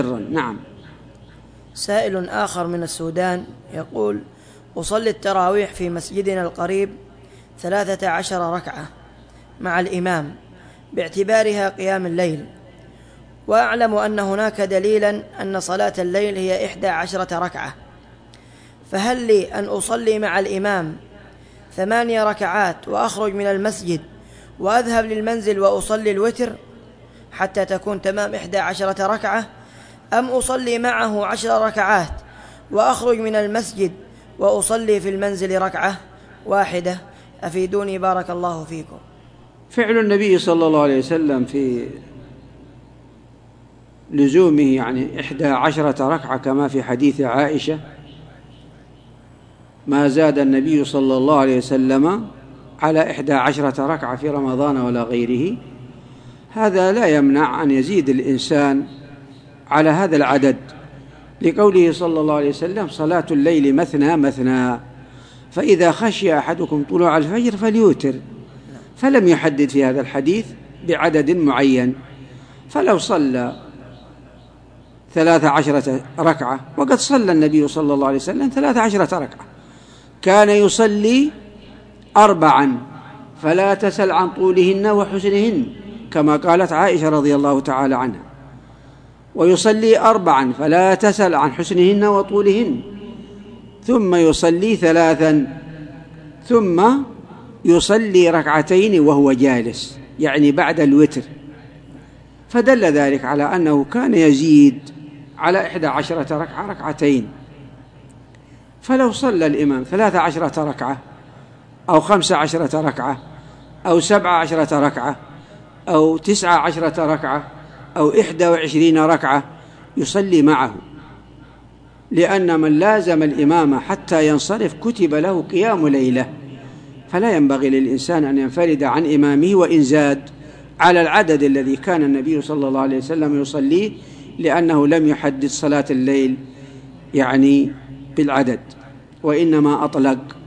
نعم. سائل آخر من السودان يقول: أصلي التراويح في مسجدنا القريب 13 ركعة مع الإمام باعتبارها قيام الليل، وأعلم أن هناك دليلا أن صلاة الليل هي 11 ركعة، فهل لي أن أصلي مع الإمام 8 ركعات وأخرج من المسجد وأذهب للمنزل وأصلي الوتر حتى تكون تمام 11 ركعة، أم أصلي معه 10 ركعات وأخرج من المسجد وأصلي في المنزل ركعة واحدة؟ أفيدوني بارك الله فيكم. فعل النبي صلى الله عليه وسلم في لزومه 11 ركعة كما في حديث عائشة: ما زاد النبي صلى الله عليه وسلم على 11 ركعة في رمضان ولا غيره. هذا لا يمنع أن يزيد الإنسان على هذا العدد، لقوله صلى الله عليه وسلم: صلاة الليل مثنى مثنى، فإذا خشي أحدكم طلوع الفجر فليوتر. فلم يحدد في هذا الحديث بعدد معين، فلو صلى 13 ركعة، وقد صلى النبي صلى الله عليه وسلم 13 ركعة، كان يصلي 4 فلا تسل عن طولهن وحسنهن كما قالت عائشة رضي الله تعالى عنها، ويصلي 4 فلا تسل عن حسنهن وطولهن، ثم يصلي 3، ثم يصلي 2 وهو جالس، يعني بعد الوتر. فدل ذلك على أنه كان يزيد على 11 ركعة 2. فلو صلى الإمام 13 ركعة أو 15 ركعة أو 17 ركعة أو 19 ركعة أو 21 ركعة يصلي معه، لأن من لازم الإمام حتى ينصرف كتب له قيام ليلة، فلا ينبغي للإنسان أن ينفرد عن إمامه وإن زاد على العدد الذي كان النبي صلى الله عليه وسلم يصليه، لأنه لم يحدد صلاة الليل بالعدد، وإنما أطلق